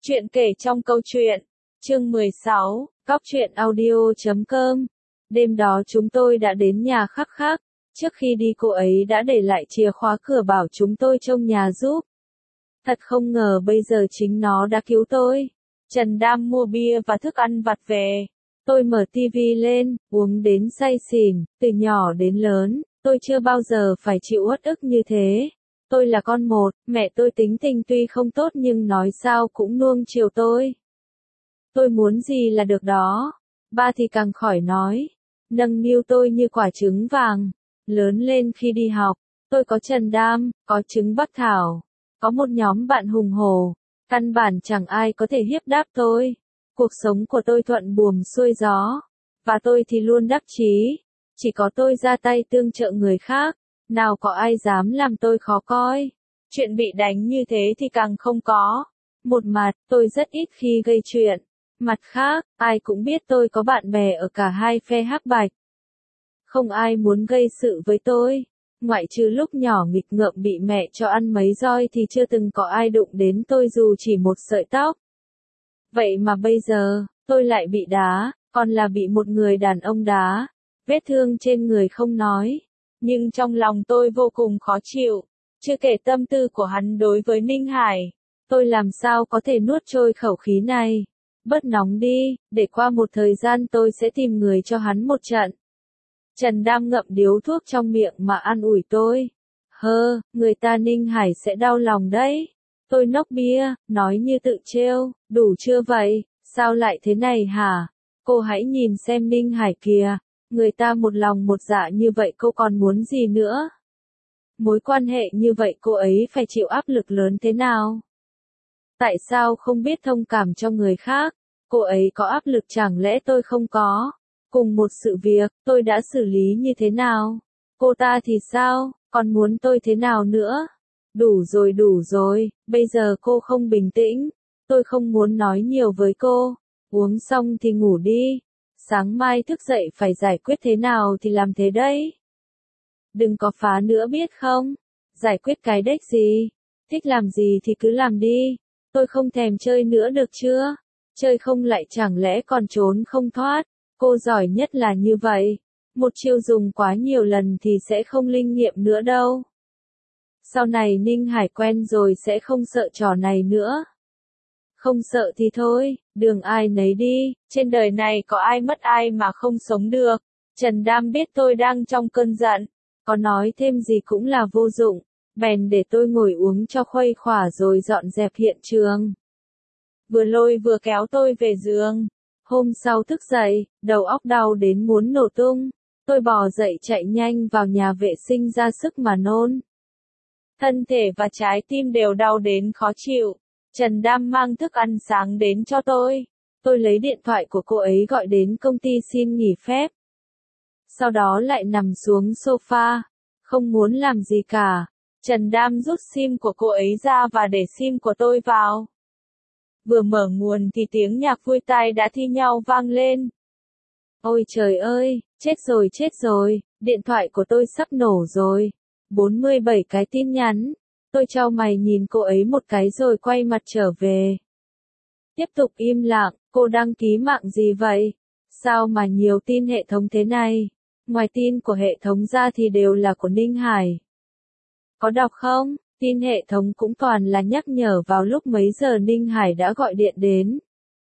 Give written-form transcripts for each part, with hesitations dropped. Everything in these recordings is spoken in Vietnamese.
Chuyện kể trong câu chuyện. Chương 16, Cóc truyện audio.com. Đêm đó chúng tôi đã đến nhà Khắc Khắc. Trước khi đi cô ấy đã để lại chìa khóa cửa bảo chúng tôi trông nhà giúp. Thật không ngờ bây giờ chính nó đã cứu tôi. Trần Đam mua bia và thức ăn vặt về. Tôi mở tivi lên, uống đến say xỉn, từ nhỏ đến lớn, tôi chưa bao giờ phải chịu uất ức như thế. Tôi là con một, mẹ tôi tính tình tuy không tốt nhưng nói sao cũng nuông chiều tôi. Tôi muốn gì là được đó. Ba thì càng khỏi nói. Nâng niu tôi như quả trứng vàng. Lớn lên khi đi học, tôi có Trần Đam, có trứng Bắc Thảo, có một nhóm bạn hùng hổ. Căn bản chẳng ai có thể hiếp đáp tôi. Cuộc sống của tôi thuận buồm xuôi gió. Và tôi thì luôn đắc chí. Chỉ có tôi ra tay tương trợ người khác. Nào có ai dám làm tôi khó coi. Chuyện bị đánh như thế thì càng không có. Một mặt, tôi rất ít khi gây chuyện. Mặt khác, ai cũng biết tôi có bạn bè ở cả hai phe hắc bạch. Không ai muốn gây sự với tôi. Ngoại trừ lúc nhỏ nghịch ngợm bị mẹ cho ăn mấy roi thì chưa từng có ai đụng đến tôi dù chỉ một sợi tóc. Vậy mà bây giờ, tôi lại bị đá, còn là bị một người đàn ông đá. Vết thương trên người không nói. Nhưng trong lòng tôi vô cùng khó chịu, chưa kể tâm tư của hắn đối với Ninh Hải. Tôi làm sao có thể nuốt trôi khẩu khí này. Bớt nóng đi, để qua một thời gian tôi sẽ tìm người cho hắn một trận. Trần Đam ngậm điếu thuốc trong miệng mà an ủi tôi. Người ta Ninh Hải sẽ đau lòng đấy. Tôi nốc bia, nói như tự trêu, đủ chưa vậy, sao lại thế này hả? Cô hãy nhìn xem Ninh Hải kìa. Người ta một lòng một dạ như vậy cô còn muốn gì nữa? Mối quan hệ như vậy cô ấy phải chịu áp lực lớn thế nào? Tại sao không biết thông cảm cho người khác? Cô ấy có áp lực chẳng lẽ tôi không có? Cùng một sự việc, tôi đã xử lý như thế nào? Cô ta thì sao? Còn muốn tôi thế nào nữa? Đủ rồi, bây giờ cô không bình tĩnh. Tôi không muốn nói nhiều với cô. Uống xong thì ngủ đi. Sáng mai thức dậy phải giải quyết thế nào thì làm thế đấy. Đừng có phá nữa biết không? Giải quyết cái đếch gì? Thích làm gì thì cứ làm đi. Tôi không thèm chơi nữa được chưa? Chơi không lại chẳng lẽ còn trốn không thoát? Cô giỏi nhất là như vậy. Một chiêu dùng quá nhiều lần thì sẽ không linh nghiệm nữa đâu. Sau này Ninh Hải quen rồi sẽ không sợ trò này nữa. Không sợ thì thôi, đường ai nấy đi, trên đời này có ai mất ai mà không sống được. Trần Đam biết tôi đang trong cơn giận, có nói thêm gì cũng là vô dụng, bèn để tôi ngồi uống cho khuây khỏa rồi dọn dẹp hiện trường. Vừa lôi vừa kéo tôi về giường. Hôm sau thức dậy, đầu óc đau đến muốn nổ tung. Tôi bò dậy chạy nhanh vào nhà vệ sinh ra sức mà nôn. Thân thể và trái tim đều đau đến khó chịu. Trần Đam mang thức ăn sáng đến cho tôi. Tôi lấy điện thoại của cô ấy gọi đến công ty xin nghỉ phép. Sau đó lại nằm xuống sofa. Không muốn làm gì cả. Trần Đam rút sim của cô ấy ra và để sim của tôi vào. Vừa mở nguồn thì tiếng nhạc vui tai đã thi nhau vang lên. Ôi trời ơi, chết rồi, điện thoại của tôi sắp nổ rồi. 47 cái tin nhắn. Tôi chau mày nhìn cô ấy một cái rồi quay mặt trở về. Tiếp tục im lặng, cô đăng ký mạng gì vậy? Sao mà nhiều tin hệ thống thế này? Ngoài tin của hệ thống ra thì đều là của Ninh Hải. Có đọc không? Tin hệ thống cũng toàn là nhắc nhở vào lúc mấy giờ Ninh Hải đã gọi điện đến.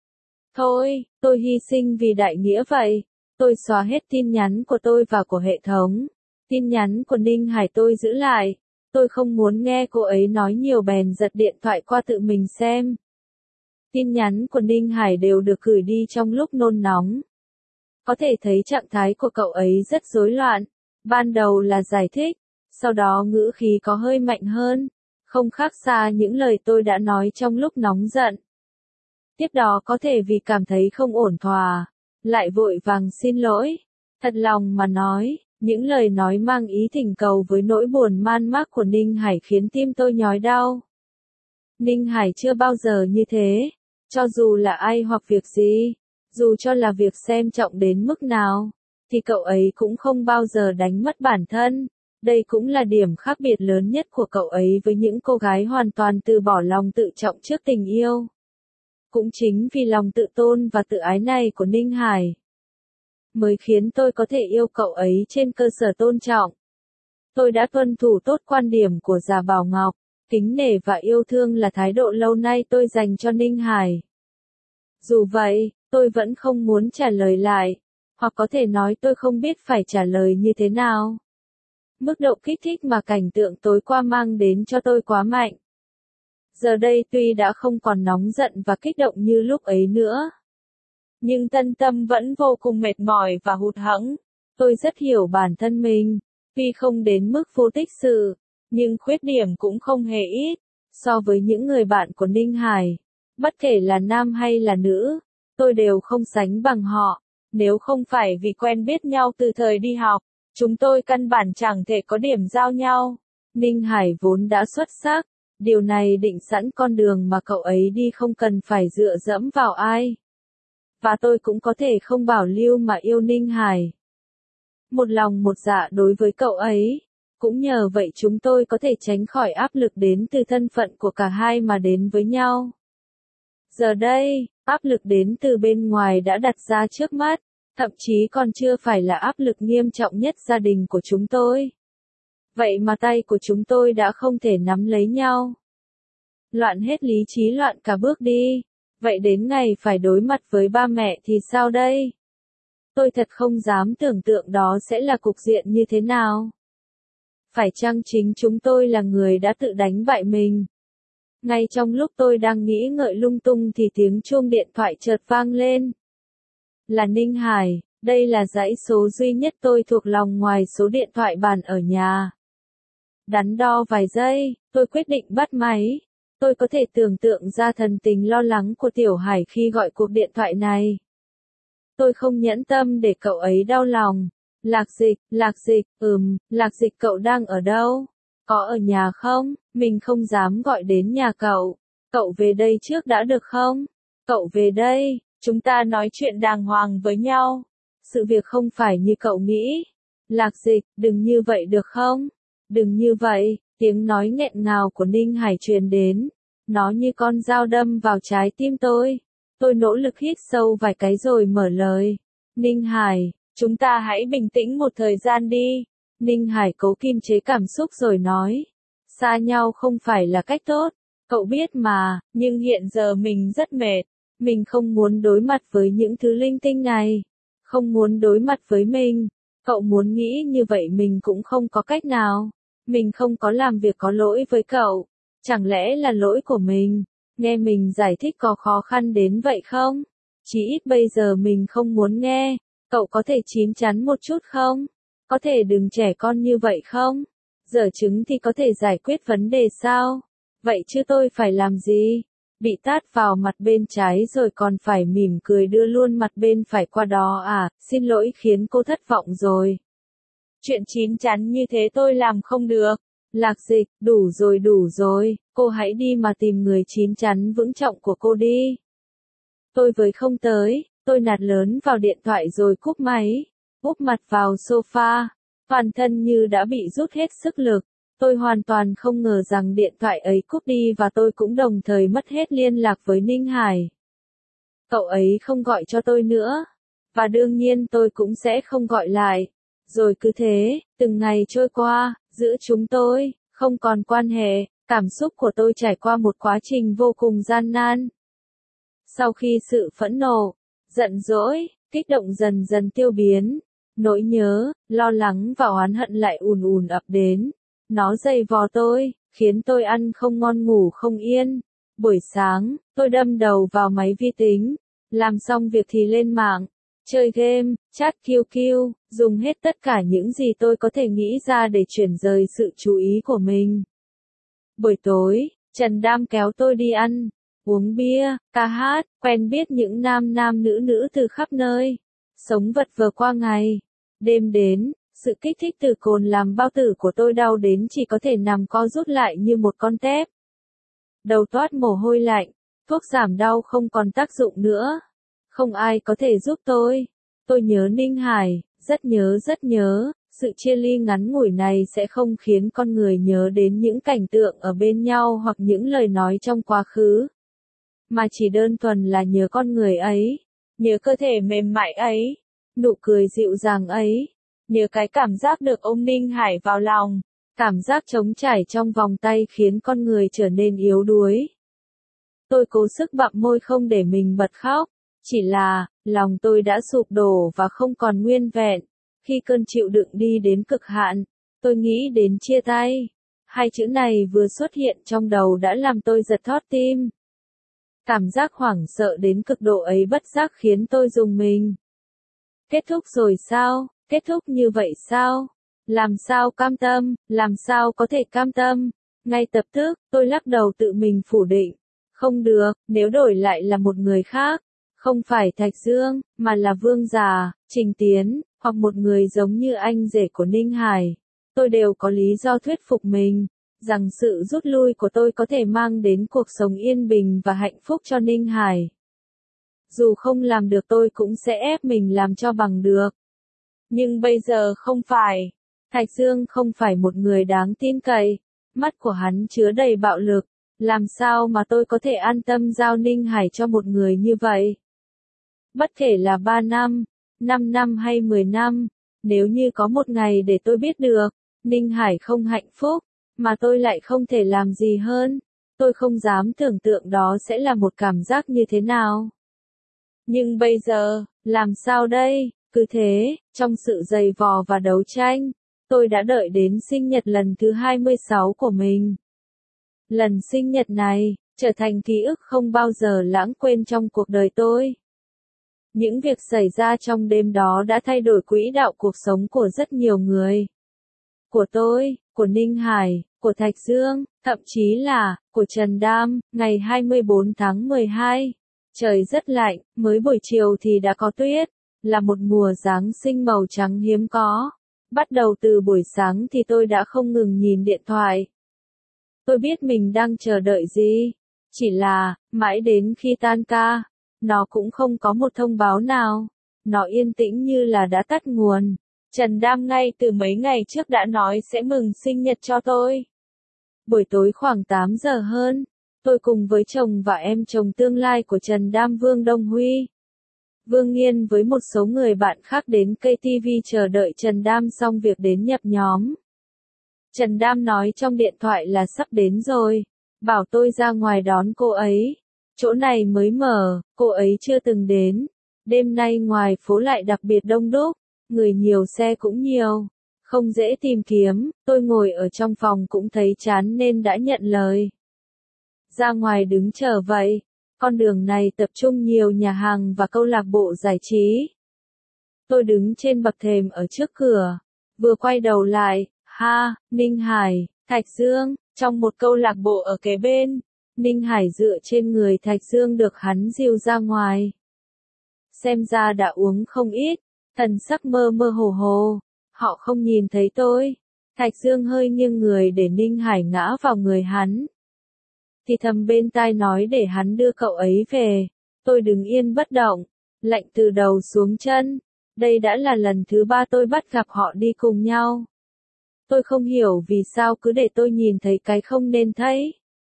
Thôi, tôi hy sinh vì đại nghĩa vậy. Tôi xóa hết tin nhắn của tôi và của hệ thống. Tin nhắn của Ninh Hải tôi giữ lại. Tôi không muốn nghe cô ấy nói nhiều bèn giật điện thoại qua tự mình xem. Tin nhắn của Ninh Hải đều được gửi đi trong lúc nôn nóng. Có thể thấy trạng thái của cậu ấy rất rối loạn. Ban đầu là giải thích, sau đó ngữ khí có hơi mạnh hơn, không khác xa những lời tôi đã nói trong lúc nóng giận. Tiếp đó có thể vì cảm thấy không ổn thỏa, lại vội vàng xin lỗi. Thật lòng mà nói, những lời nói mang ý thỉnh cầu với nỗi buồn man mác của Ninh Hải khiến tim tôi nhói đau. Ninh Hải chưa bao giờ như thế, cho dù là ai hoặc việc gì, dù cho là việc xem trọng đến mức nào, thì cậu ấy cũng không bao giờ đánh mất bản thân. Đây cũng là điểm khác biệt lớn nhất của cậu ấy với những cô gái hoàn toàn từ bỏ lòng tự trọng trước tình yêu. Cũng chính vì lòng tự tôn và tự ái này của Ninh Hải, mới khiến tôi có thể yêu cậu ấy trên cơ sở tôn trọng. Tôi đã tuân thủ tốt quan điểm của Giả Bảo Ngọc, kính nể và yêu thương là thái độ lâu nay tôi dành cho Ninh Hải. Dù vậy, tôi vẫn không muốn trả lời lại, hoặc có thể nói tôi không biết phải trả lời như thế nào. Mức độ kích thích mà cảnh tượng tối qua mang đến cho tôi quá mạnh. Giờ đây tuy đã không còn nóng giận và kích động như lúc ấy nữa, nhưng thân tâm vẫn vô cùng mệt mỏi và hụt hẫng. Tôi rất hiểu bản thân mình, tuy không đến mức vô tích sự, nhưng khuyết điểm cũng không hề ít. So với những người bạn của Ninh Hải, bất kể là nam hay là nữ, tôi đều không sánh bằng họ. Nếu không phải vì quen biết nhau từ thời đi học, chúng tôi căn bản chẳng thể có điểm giao nhau. Ninh Hải vốn đã xuất sắc, điều này định sẵn con đường mà cậu ấy đi không cần phải dựa dẫm vào ai. Và tôi cũng có thể không bảo lưu mà yêu Ninh Hải. Một lòng một dạ đối với cậu ấy. Cũng nhờ vậy chúng tôi có thể tránh khỏi áp lực đến từ thân phận của cả hai mà đến với nhau. Giờ đây, áp lực đến từ bên ngoài đã đặt ra trước mắt, thậm chí còn chưa phải là áp lực nghiêm trọng nhất gia đình của chúng tôi. Vậy mà tay của chúng tôi đã không thể nắm lấy nhau. Loạn hết lý trí, loạn cả bước đi. Vậy đến ngày phải đối mặt với ba mẹ thì sao đây? Tôi thật không dám tưởng tượng đó sẽ là cục diện như thế nào. Phải chăng chính chúng tôi là người đã tự đánh bại mình? Ngay trong lúc tôi đang nghĩ ngợi lung tung thì tiếng chuông điện thoại chợt vang lên. Là Ninh Hải, đây là dãy số duy nhất tôi thuộc lòng ngoài số điện thoại bàn ở nhà. Đắn đo vài giây, tôi quyết định bắt máy. Tôi có thể tưởng tượng ra thần tình lo lắng của Tiểu Hải khi gọi cuộc điện thoại này. Tôi không nhẫn tâm để cậu ấy đau lòng. Lạc Dịch, Lạc Dịch cậu đang ở đâu? Có ở nhà không? Mình không dám gọi đến nhà cậu. Cậu về đây trước đã được không? Cậu về đây, chúng ta nói chuyện đàng hoàng với nhau. Sự việc không phải như cậu nghĩ. Lạc Dịch, đừng như vậy được không? Đừng như vậy, tiếng nói nghẹn ngào của Ninh Hải truyền đến. Nó như con dao đâm vào trái tim tôi. Tôi nỗ lực hít sâu vài cái rồi mở lời. Ninh Hải, chúng ta hãy bình tĩnh một thời gian đi. Ninh Hải cố kiềm chế cảm xúc rồi nói. Xa nhau không phải là cách tốt. Cậu biết mà, nhưng hiện giờ mình rất mệt. Mình không muốn đối mặt với những thứ linh tinh này. Không muốn đối mặt với mình. Cậu muốn nghĩ như vậy mình cũng không có cách nào. Mình không có làm việc có lỗi với cậu. Chẳng lẽ là lỗi của mình? Nghe mình giải thích có khó khăn đến vậy không? Chỉ ít bây giờ mình không muốn nghe. Cậu có thể chín chắn một chút không? Có thể đừng trẻ con như vậy không? Giở trứng thì có thể giải quyết vấn đề sao? Vậy chứ tôi phải làm gì? Bị tát vào mặt bên trái rồi còn phải mỉm cười đưa luôn mặt bên phải qua đó à? Xin lỗi khiến cô thất vọng rồi. Chuyện chín chắn như thế tôi làm không được. Lạc Dịch, đủ rồi, cô hãy đi mà tìm người chín chắn vững trọng của cô đi. Tôi với không tới, tôi nạt lớn vào điện thoại rồi cúp máy, úp mặt vào sofa, toàn thân như đã bị rút hết sức lực. Tôi hoàn toàn không ngờ rằng điện thoại ấy cúp đi và tôi cũng đồng thời mất hết liên lạc với Ninh Hải. Cậu ấy không gọi cho tôi nữa, và đương nhiên tôi cũng sẽ không gọi lại. Rồi cứ thế, từng ngày trôi qua, giữa chúng tôi, không còn quan hệ, cảm xúc của tôi trải qua một quá trình vô cùng gian nan. Sau khi sự phẫn nộ, giận dỗi, kích động dần dần tiêu biến, nỗi nhớ, lo lắng và oán hận lại ùn ùn ập đến. Nó dày vò tôi, khiến tôi ăn không ngon ngủ không yên. Buổi sáng, tôi đâm đầu vào máy vi tính, làm xong việc thì lên mạng, chơi game, chat QQ, dùng hết tất cả những gì tôi có thể nghĩ ra để chuyển rời sự chú ý của mình. Buổi tối, Trần Đam kéo tôi đi ăn, uống bia, ca hát, quen biết những nam nữ từ khắp nơi. Sống vật vờ qua ngày. Đêm đến, sự kích thích từ cồn làm bao tử của tôi đau đến chỉ có thể nằm co rút lại như một con tép. Đầu toát mồ hôi lạnh, thuốc giảm đau không còn tác dụng nữa. Không ai có thể giúp tôi. Tôi nhớ Ninh Hải, rất nhớ, sự chia ly ngắn ngủi này sẽ không khiến con người nhớ đến những cảnh tượng ở bên nhau hoặc những lời nói trong quá khứ. mà chỉ đơn thuần là nhớ con người ấy, nhớ cơ thể mềm mại ấy, nụ cười dịu dàng ấy, nhớ cái cảm giác được ôm Ninh Hải vào lòng, cảm giác trống trải trong vòng tay khiến con người trở nên yếu đuối. Tôi cố sức bặm môi không để mình bật khóc, chỉ là, lòng tôi đã sụp đổ và không còn nguyên vẹn. Khi cơn chịu đựng đi đến cực hạn, tôi nghĩ đến chia tay. Hai chữ này vừa xuất hiện trong đầu đã làm tôi giật thót tim. Cảm giác hoảng sợ đến cực độ ấy bất giác khiến tôi rùng mình. Kết thúc rồi sao? Kết thúc như vậy sao? Làm sao cam tâm? Làm sao có thể cam tâm? Ngay lập tức, tôi lắc đầu tự mình phủ định. Không được, nếu đổi lại là một người khác, không phải Thạch Dương, mà là Vương Già, Trình Tiến, hoặc một người giống như anh rể của Ninh Hải, tôi đều có lý do thuyết phục mình, rằng sự rút lui của tôi có thể mang đến cuộc sống yên bình và hạnh phúc cho Ninh Hải. Dù không làm được tôi cũng sẽ ép mình làm cho bằng được. Nhưng bây giờ không phải. Thạch Dương không phải một người đáng tin cậy, mắt của hắn chứa đầy bạo lực. Làm sao mà tôi có thể an tâm giao Ninh Hải cho một người như vậy? Bất kể là 3 năm, 5 năm hay 10 năm, nếu như có một ngày để tôi biết được, Ninh Hải không hạnh phúc, mà tôi lại không thể làm gì hơn, tôi không dám tưởng tượng đó sẽ là một cảm giác như thế nào. Nhưng bây giờ, làm sao đây? Cứ thế, trong sự giày vò và đấu tranh, tôi đã đợi đến sinh nhật lần thứ 26 của mình. Lần sinh nhật này, trở thành ký ức không bao giờ lãng quên trong cuộc đời tôi. Những việc xảy ra trong đêm đó đã thay đổi quỹ đạo cuộc sống của rất nhiều người. Của tôi, của Ninh Hải, của Thạch Dương, thậm chí là, của Trần Đam, ngày 24 tháng 12. Trời rất lạnh, mới buổi chiều thì đã có tuyết, là một mùa Giáng sinh màu trắng hiếm có. Bắt đầu từ buổi sáng thì tôi đã không ngừng nhìn điện thoại. Tôi biết mình đang chờ đợi gì, chỉ là, mãi đến khi tan ca, nó cũng không có một thông báo nào, nó yên tĩnh như là đã tắt nguồn. Trần Đam ngay từ mấy ngày trước đã nói sẽ mừng sinh nhật cho tôi. Buổi tối khoảng 8 giờ hơn, tôi cùng với chồng và em chồng tương lai của Trần Đam Vương Đông Huy, Vương Nghiên với một số người bạn khác đến KTV chờ đợi Trần Đam xong việc đến nhập nhóm. Trần Đam nói trong điện thoại là sắp đến rồi, bảo tôi ra ngoài đón cô ấy. Chỗ này mới mở, cô ấy chưa từng đến. Đêm nay ngoài phố lại đặc biệt đông đúc, người nhiều xe cũng nhiều, không dễ tìm kiếm, tôi ngồi ở trong phòng cũng thấy chán nên đã nhận lời. Ra ngoài đứng chờ vậy, con đường này tập trung nhiều nhà hàng và câu lạc bộ giải trí. Tôi đứng trên bậc thềm ở trước cửa, vừa quay đầu lại, Ninh Hải, Thạch Dương, trong một câu lạc bộ ở kế bên. Ninh Hải dựa trên người Thạch Dương được hắn dìu ra ngoài. Xem ra đã uống không ít, thần sắc mơ mơ hồ hồ, họ không nhìn thấy tôi. Thạch Dương hơi nghiêng người để Ninh Hải ngã vào người hắn. Thì thầm bên tai nói để hắn đưa cậu ấy về. Tôi đứng yên bất động, lạnh từ đầu xuống chân. Đây đã là lần thứ 3 tôi bắt gặp họ đi cùng nhau. Tôi không hiểu vì sao cứ để tôi nhìn thấy cái không nên thấy.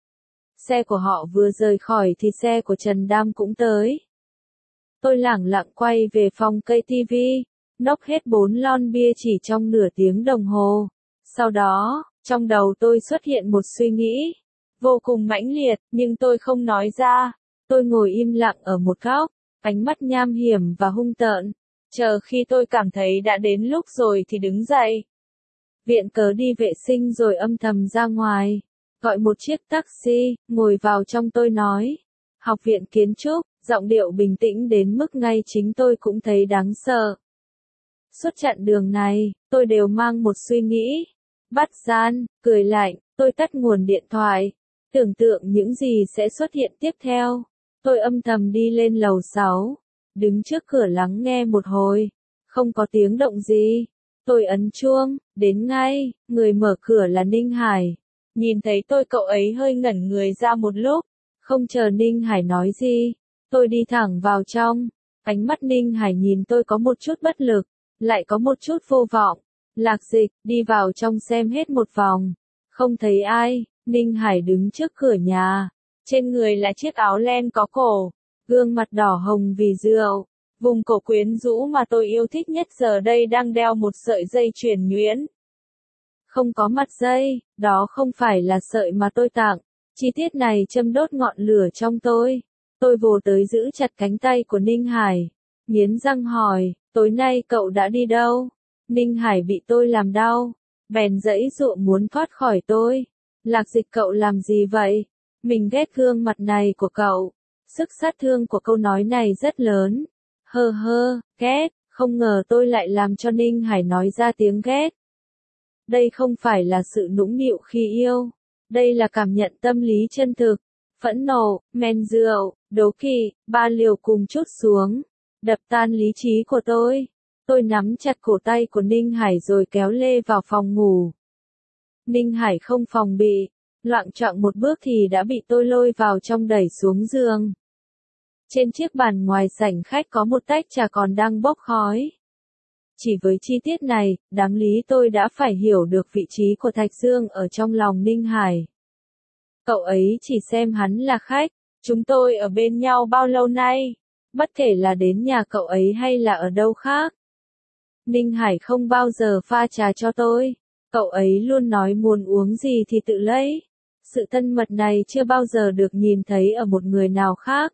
Xe của họ vừa rời khỏi thì xe của Trần Đam cũng tới. Tôi lẳng lặng quay về phòng KTV, nốc hết 4 lon bia chỉ trong nửa tiếng đồng hồ. Sau đó, trong đầu tôi xuất hiện một suy nghĩ, vô cùng mãnh liệt, nhưng tôi không nói ra. Tôi ngồi im lặng ở một góc, ánh mắt nham hiểm và hung tợn. Chờ khi tôi cảm thấy đã đến lúc rồi thì đứng dậy. Viện cớ đi vệ sinh rồi âm thầm ra ngoài. Gọi một chiếc taxi, ngồi vào trong tôi nói. Học viện kiến trúc, giọng điệu bình tĩnh đến mức ngay chính tôi cũng thấy đáng sợ. Suốt chặng đường này, tôi đều mang một suy nghĩ. Bắt gian, cười lạnh, tôi tắt nguồn điện thoại. Tưởng tượng những gì sẽ xuất hiện tiếp theo. Tôi âm thầm đi lên lầu 6. Đứng trước cửa lắng nghe một hồi. Không có tiếng động gì. Tôi ấn chuông, đến ngay, người mở cửa là Ninh Hải. Nhìn thấy tôi cậu ấy hơi ngẩn người ra một lúc. Không chờ Ninh Hải nói gì. Tôi đi thẳng vào trong. Ánh mắt Ninh Hải nhìn tôi có một chút bất lực. Lại có một chút vô vọng. Lạc Dịch, đi vào trong xem hết một vòng. Không thấy ai. Ninh Hải đứng trước cửa nhà. Trên người là chiếc áo len có cổ, gương mặt đỏ hồng vì rượu. Vùng cổ quyến rũ mà tôi yêu thích nhất giờ đây đang đeo một sợi dây chuyền nhuyễn. Không có mặt dây, đó không phải là sợi mà tôi tặng. Chi tiết này châm đốt ngọn lửa trong tôi. Tôi vồ tới giữ chặt cánh tay của Ninh Hải. Nghiến răng hỏi, tối nay cậu đã đi đâu? Ninh Hải bị tôi làm đau. Bèn giãy giụa muốn thoát khỏi tôi. Lạc Dịch cậu làm gì vậy? Mình ghét gương mặt này của cậu. Sức sát thương của câu nói này rất lớn. Ghét, không ngờ tôi lại làm cho Ninh Hải nói ra tiếng ghét. Đây không phải là sự nũng nịu khi yêu. Đây là cảm nhận tâm lý chân thực. Phẫn nộ, men rượu, đố kỵ, ba liều cùng trút xuống. Đập tan lý trí của tôi. Tôi nắm chặt cổ tay của Ninh Hải rồi kéo lê vào phòng ngủ. Ninh Hải không phòng bị. Loạng choạng một bước thì đã bị tôi lôi vào trong đẩy xuống giường. Trên chiếc bàn ngoài sảnh khách có một tách trà còn đang bốc khói. Chỉ với chi tiết này, đáng lý tôi đã phải hiểu được vị trí của Thạch Dương ở trong lòng Ninh Hải. Cậu ấy chỉ xem hắn là khách. Chúng tôi ở bên nhau bao lâu nay? Bất kể là đến nhà cậu ấy hay là ở đâu khác. Ninh Hải không bao giờ pha trà cho tôi. Cậu ấy luôn nói muốn uống gì thì tự lấy. Sự thân mật này chưa bao giờ được nhìn thấy ở một người nào khác.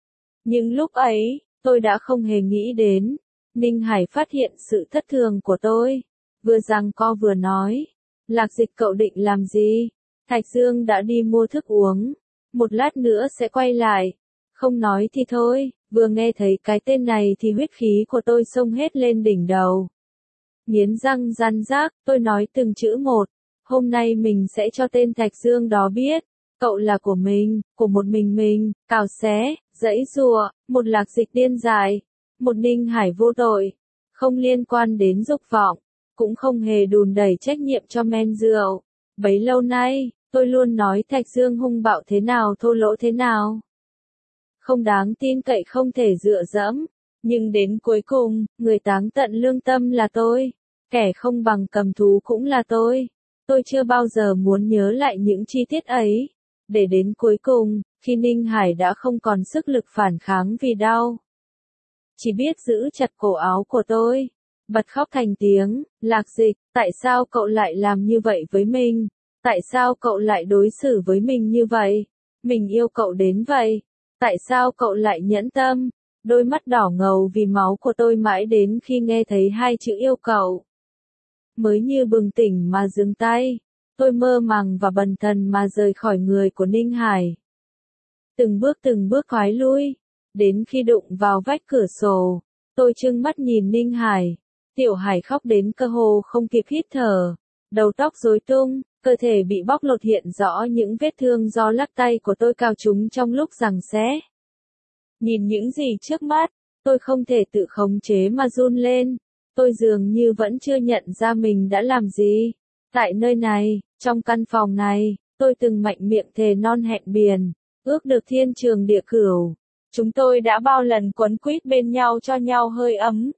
Nhưng lúc ấy, tôi đã không hề nghĩ đến. Ninh Hải phát hiện sự thất thường của tôi. Vừa giằng co vừa nói. Lạc Dịch cậu định làm gì? Thạch Dương đã đi mua thức uống. Một lát nữa sẽ quay lại. Không nói thì thôi, vừa nghe thấy cái tên này thì huyết khí của tôi xông hết lên đỉnh đầu. Nghiến răng răn rác, tôi nói từng chữ một. Hôm nay mình sẽ cho tên Thạch Dương đó biết. Cậu là của mình, của một mình, cào xé, giãy giụa, một Lạc Dịch điên dại. Một Ninh Hải vô tội. Không liên quan đến dục vọng. Cũng không hề đùn đẩy trách nhiệm cho men rượu. Bấy lâu nay, tôi luôn nói Thạch Dương hung bạo thế nào thô lỗ thế nào. Không đáng tin cậy không thể dựa dẫm. Nhưng đến cuối cùng, người táng tận lương tâm là tôi. Kẻ không bằng cầm thú cũng là tôi. Tôi chưa bao giờ muốn nhớ lại những chi tiết ấy. Để đến cuối cùng, khi Ninh Hải đã không còn sức lực phản kháng vì đau. Chỉ biết giữ chặt cổ áo của tôi. Bật khóc thành tiếng, Lạc Dịch, tại sao cậu lại làm như vậy với mình? Tại sao cậu lại đối xử với mình như vậy? Mình yêu cậu đến vậy. Tại sao cậu lại nhẫn tâm? Đôi mắt đỏ ngầu vì máu của tôi mãi đến khi nghe thấy hai chữ yêu cậu. Mới như bừng tỉnh mà dừng tay. Tôi mơ màng và bần thần mà rời khỏi người của Ninh Hải. Từng bước thoái lui. Đến khi đụng vào vách cửa sổ, tôi trừng mắt nhìn Ninh Hải. Tiểu Hải khóc đến cơ hồ không kịp hít thở. Đầu tóc rối tung, cơ thể bị bóc lột hiện rõ những vết thương do lắc tay của tôi cào trúng trong lúc giằng xé. Nhìn những gì trước mắt, tôi không thể tự khống chế mà run lên. Tôi dường như vẫn chưa nhận ra mình đã làm gì. Tại nơi này, trong căn phòng này, tôi từng mạnh miệng thề non hẹn biển, ước được thiên trường địa cửu. Chúng tôi đã bao lần quấn quýt bên nhau cho nhau hơi ấm.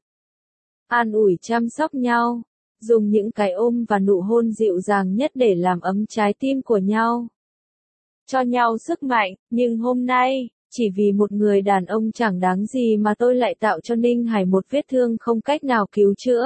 An ủi chăm sóc nhau, dùng những cái ôm và nụ hôn dịu dàng nhất để làm ấm trái tim của nhau. Cho nhau sức mạnh, nhưng hôm nay, chỉ vì một người đàn ông chẳng đáng gì mà tôi lại tạo cho Ninh Hải một vết thương không cách nào cứu chữa.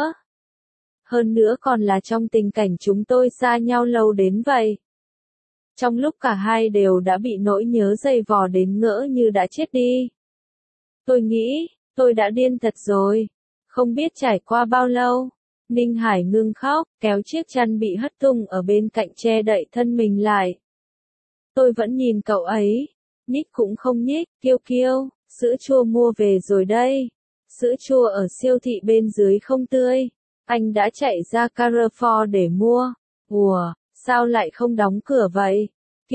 Hơn nữa còn là trong tình cảnh chúng tôi xa nhau lâu đến vậy. Trong lúc cả hai đều đã bị nỗi nhớ dày vò đến ngỡ như đã chết đi. Tôi nghĩ, tôi đã điên thật rồi. Không biết trải qua bao lâu, Ninh Hải ngưng khóc, kéo chiếc chăn bị hất tung ở bên cạnh che đậy thân mình lại. Tôi vẫn nhìn cậu ấy, nhích cũng không nhích, kiêu kiêu, sữa chua mua về rồi đây. Sữa chua ở siêu thị bên dưới không tươi. Anh đã chạy ra Carrefour để mua. Ủa, sao lại không đóng cửa vậy?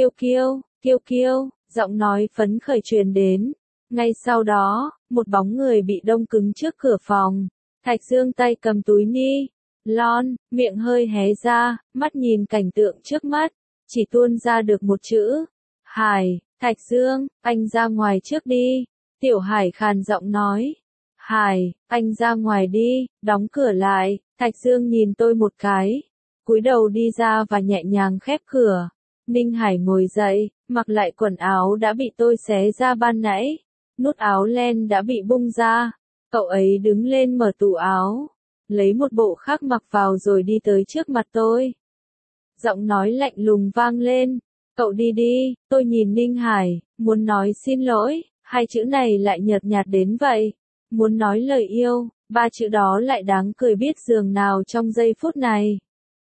Kiêu kiêu, giọng nói phấn khởi truyền đến. Ngay sau đó, một bóng người bị đông cứng trước cửa phòng. Thạch Dương tay cầm túi ni lon, miệng hơi hé ra, mắt nhìn cảnh tượng trước mắt, chỉ tuôn ra được một chữ. Hải. Thạch Dương, anh ra ngoài trước đi. Tiểu Hải khàn giọng nói. Hải, anh ra ngoài đi, đóng cửa lại. Thạch Dương nhìn tôi một cái, cúi đầu đi ra và nhẹ nhàng khép cửa. Ninh Hải ngồi dậy, Mặc lại quần áo đã bị tôi xé ra ban nãy. Nút áo len đã bị bung ra. Cậu ấy đứng lên mở tủ áo. Lấy một bộ khác mặc vào rồi đi tới trước mặt tôi. Giọng nói lạnh lùng vang lên. Cậu đi đi, tôi nhìn Ninh Hải, muốn nói xin lỗi, hai chữ này lại nhợt nhạt đến vậy. Muốn nói lời yêu, ba chữ đó lại đáng cười biết giường nào trong giây phút này.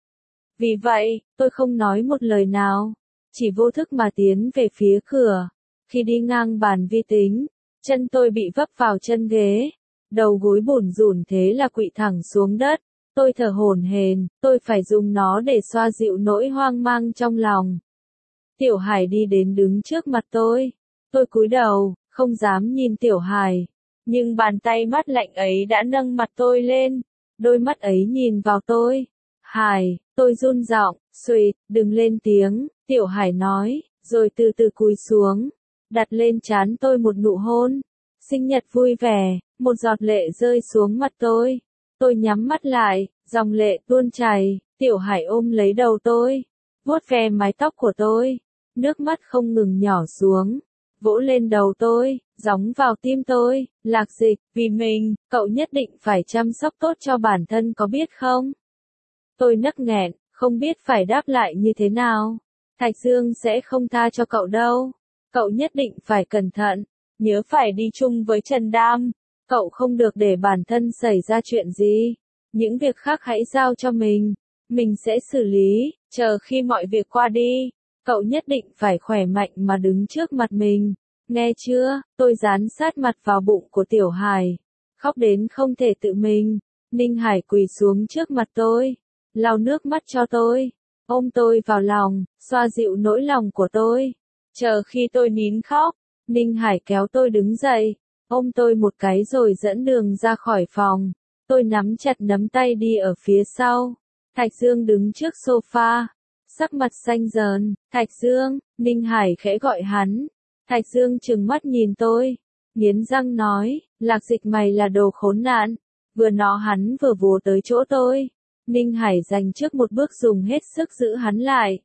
Vì vậy, tôi không nói một lời nào, chỉ vô thức mà tiến về phía cửa. Khi đi ngang bàn vi tính, chân tôi bị vấp vào chân ghế, đầu gối bủn rủn thế là quỵ thẳng xuống đất. Tôi thở hổn hển, tôi phải dùng nó để xoa dịu nỗi hoang mang trong lòng. Tiểu Hải đi đến đứng trước mặt tôi. Tôi cúi đầu, không dám nhìn Tiểu Hải. Nhưng bàn tay mát lạnh ấy đã nâng mặt tôi lên. Đôi mắt ấy nhìn vào tôi. Hải, tôi run giọng, "Xuỵt, đừng lên tiếng", Tiểu Hải nói, rồi từ từ cúi xuống, đặt lên trán tôi một nụ hôn. Sinh nhật vui vẻ, một giọt lệ rơi xuống mặt tôi. Tôi nhắm mắt lại, dòng lệ tuôn chảy. Tiểu Hải ôm lấy đầu tôi, vuốt ve mái tóc của tôi. Nước mắt không ngừng nhỏ xuống, vỗ lên đầu tôi, gióng vào tim tôi. Lạc Dịch, vì mình, cậu nhất định phải chăm sóc tốt cho bản thân có biết không? Tôi nấc nghẹn, không biết phải đáp lại như thế nào. Thạch Dương sẽ không tha cho cậu đâu. Cậu nhất định phải cẩn thận, nhớ phải đi chung với Trần Đam. Cậu không được để bản thân xảy ra chuyện gì. Những việc khác hãy giao cho mình sẽ xử lý, chờ khi mọi việc qua đi. Cậu nhất định phải khỏe mạnh mà đứng trước mặt mình. Nghe chưa? Tôi dán sát mặt vào bụng của Tiểu Hải. Khóc đến không thể tự mình. Ninh Hải quỳ xuống trước mặt tôi, lau nước mắt cho tôi, ôm tôi vào lòng, xoa dịu nỗi lòng của tôi. Chờ khi tôi nín khóc, Ninh Hải kéo tôi đứng dậy, ôm tôi một cái rồi dẫn đường ra khỏi phòng. Tôi nắm chặt nắm tay đi ở phía sau. Thạch Dương đứng trước sofa, sắc mặt xanh dờn. "Thạch Dương", Ninh Hải khẽ gọi hắn. Thạch Dương trừng mắt nhìn tôi, nghiến răng nói, "Lạc Dịch mày là đồ khốn nạn." Vừa nói hắn vừa vồ tới chỗ tôi. Ninh Hải giành trước một bước dùng hết sức giữ hắn lại,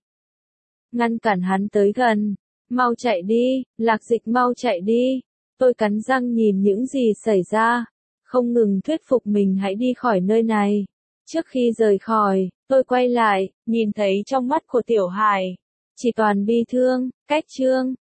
ngăn cản hắn tới gần. "Mau chạy đi, Lạc Dịch mau chạy đi." Tôi cắn răng nhìn những gì xảy ra, không ngừng thuyết phục mình hãy đi khỏi nơi này. Trước khi rời khỏi, tôi quay lại, nhìn thấy trong mắt của Tiểu Hải chỉ toàn bi thương. Cách chương